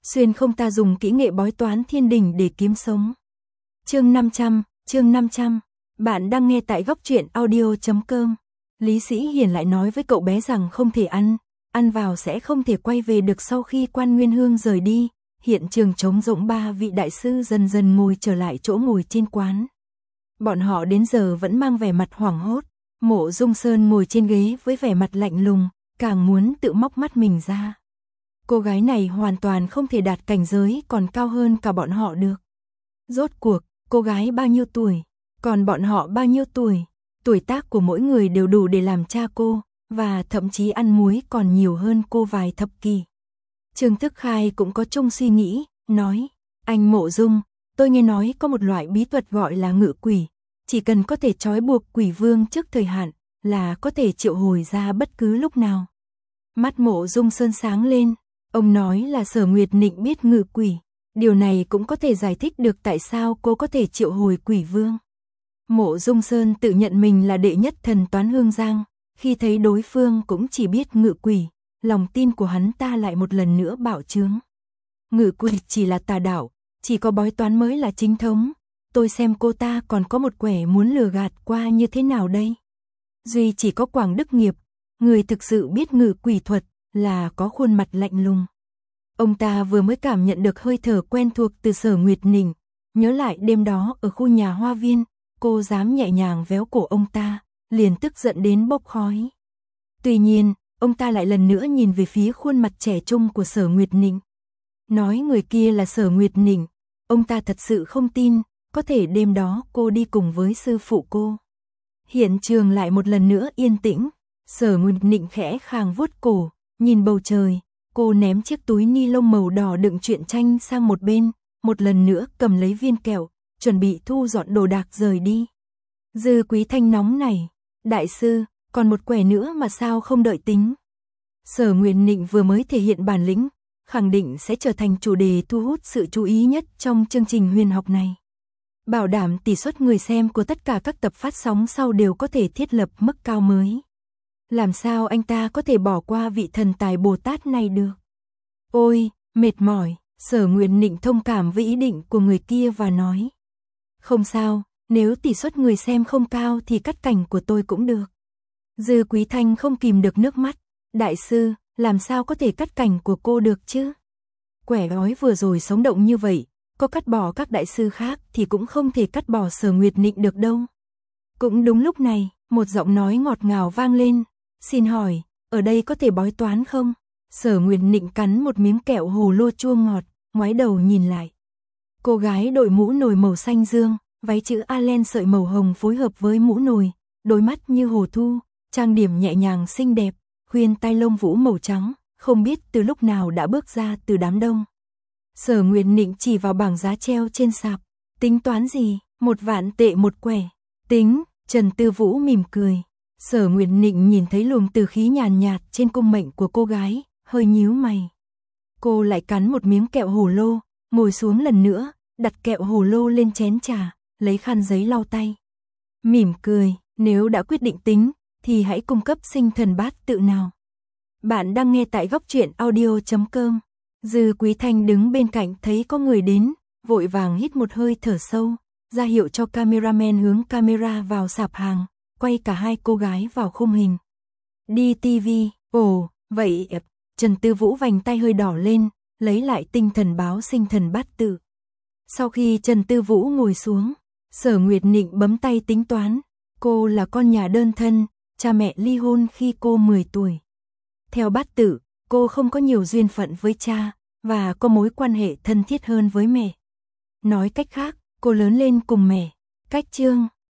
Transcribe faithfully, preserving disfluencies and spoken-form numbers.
xuyên không ta dùng kỹ nghệ bói toán thiên đình để kiếm sống. Chương năm trăm, chương năm trăm. Bạn đang nghe tại góc truyện audio chấm com. Lý Sĩ Hiền lại nói với cậu bé rằng không thể ăn, ăn vào sẽ không thể quay về được sau khi Quan Nguyên Hương rời đi. Hiện trường trống rỗng, ba vị đại sư dần dần ngồi trở lại chỗ ngồi trên quán. Bọn họ đến giờ vẫn mang vẻ mặt hoảng hốt. Mộ Dung Sơn ngồi trên ghế với vẻ mặt lạnh lùng, càng muốn tự móc mắt mình ra. Cô gái này hoàn toàn không thể đạt cảnh giới còn cao hơn cả bọn họ được. Rốt cuộc, cô gái bao nhiêu tuổi, còn bọn họ bao nhiêu tuổi, tuổi tác của mỗi người đều đủ để làm cha cô, và thậm chí ăn muối còn nhiều hơn cô vài thập kỷ. Trương Thức Khai cũng có chung suy nghĩ, nói, anh Mộ Dung, tôi nghe nói có một loại bí thuật gọi là ngự quỷ, chỉ cần có thể trói buộc quỷ vương trước thời hạn, là có thể triệu hồi ra bất cứ lúc nào. Mắt Mộ Dung Sơn sáng lên, ông nói là Sở Nguyệt Nịnh biết ngự quỷ, điều này cũng có thể giải thích được tại sao cô có thể triệu hồi quỷ vương. Mộ Dung Sơn tự nhận mình là đệ nhất thần toán Hương Giang, khi thấy đối phương cũng chỉ biết ngự quỷ, lòng tin của hắn ta lại một lần nữa bạo trướng. Ngự quỷ chỉ là tà đạo, chỉ có bói toán mới là chính thống, tôi xem cô ta còn có một quẻ muốn lừa gạt qua như thế nào đây. Duy chỉ có Quảng Đức Nghiệp, người thực sự biết ngự quỷ thuật, là có khuôn mặt lạnh lùng. Ông ta vừa mới cảm nhận được hơi thở quen thuộc từ Sở Nguyệt Nịnh, nhớ lại đêm đó ở khu nhà hoa viên, cô dám nhẹ nhàng véo cổ ông ta, liền tức giận đến bốc khói. Tuy nhiên, ông ta lại lần nữa nhìn về phía khuôn mặt trẻ trung của Sở Nguyệt Nịnh. Nói người kia là Sở Nguyệt Nịnh, ông ta thật sự không tin, có thể đêm đó cô đi cùng với sư phụ cô. Hiện trường lại một lần nữa yên tĩnh, Sở Nguyệt Nịnh khẽ khàng vuốt cổ, nhìn bầu trời, cô ném chiếc túi ni lông màu đỏ đựng truyện tranh sang một bên, một lần nữa cầm lấy viên kẹo, chuẩn bị thu dọn đồ đạc rời đi. Dư Quý Thanh nóng này, đại sư, còn một quẻ nữa mà sao không đợi tính. Sở Nguyệt Nịnh vừa mới thể hiện bản lĩnh, khẳng định sẽ trở thành chủ đề thu hút sự chú ý nhất trong chương trình huyền học này. Bảo đảm tỷ suất người xem của tất cả các tập phát sóng sau đều có thể thiết lập mức cao mới. Làm sao anh ta có thể bỏ qua vị thần tài Bồ Tát này được? Ôi, mệt mỏi, Sở Nguyệt Nịnh thông cảm với ý định của người kia và nói. Không sao, nếu tỷ suất người xem không cao thì cắt cảnh của tôi cũng được. Dư Quý Thanh không kìm được nước mắt. Đại sư, làm sao có thể cắt cảnh của cô được chứ? Quẻ gói vừa rồi sống động như vậy, có cắt bỏ các đại sư khác thì cũng không thể cắt bỏ Sở Nguyệt Nịnh được đâu. Cũng đúng lúc này, một giọng nói ngọt ngào vang lên. Xin hỏi, ở đây có thể bói toán không? Sở Nguyệt Nịnh cắn một miếng kẹo hồ lô chua ngọt, ngoái đầu nhìn lại. Cô gái đội mũ nồi màu xanh dương, váy chữ A len sợi màu hồng phối hợp với mũ nồi, đôi mắt như hồ thu, trang điểm nhẹ nhàng xinh đẹp, khuyên tai lông vũ màu trắng, không biết từ lúc nào đã bước ra từ đám đông. Sở Nguyệt Nịnh chỉ vào bảng giá treo trên sạp, tính toán gì, một vạn tệ một quẻ, tính, Trần Tư Vũ mỉm cười. Sở Nguyệt Nịnh nhìn thấy luồng từ khí nhàn nhạt trên cung mệnh của cô gái, hơi nhíu mày. Cô lại cắn một miếng kẹo hồ lô, ngồi xuống lần nữa, đặt kẹo hồ lô lên chén trà, lấy khăn giấy lau tay. Mỉm cười, nếu đã quyết định tính, thì hãy cung cấp sinh thần bát tự nào. Bạn đang nghe tại góc truyện audio chấm com. Dư Quý Thanh đứng bên cạnh thấy có người đến, vội vàng hít một hơi thở sâu, ra hiệu cho cameraman hướng camera vào sạp hàng, quay cả hai cô gái vào khung hình. Đi ti vi, ồ, vậy ẹp, Trần Tư Vũ vành tay hơi đỏ lên, lấy lại tinh thần báo sinh thần bát tự. Sau khi Trần Tư Vũ ngồi xuống, Sở Nguyệt Nịnh bấm tay tính toán, cô là con nhà đơn thân, cha mẹ ly hôn khi cô mười tuổi. Theo bát tự, cô không có nhiều duyên phận với cha, và có mối quan hệ thân thiết hơn với mẹ. Nói cách khác, cô lớn lên cùng mẹ. Cách chương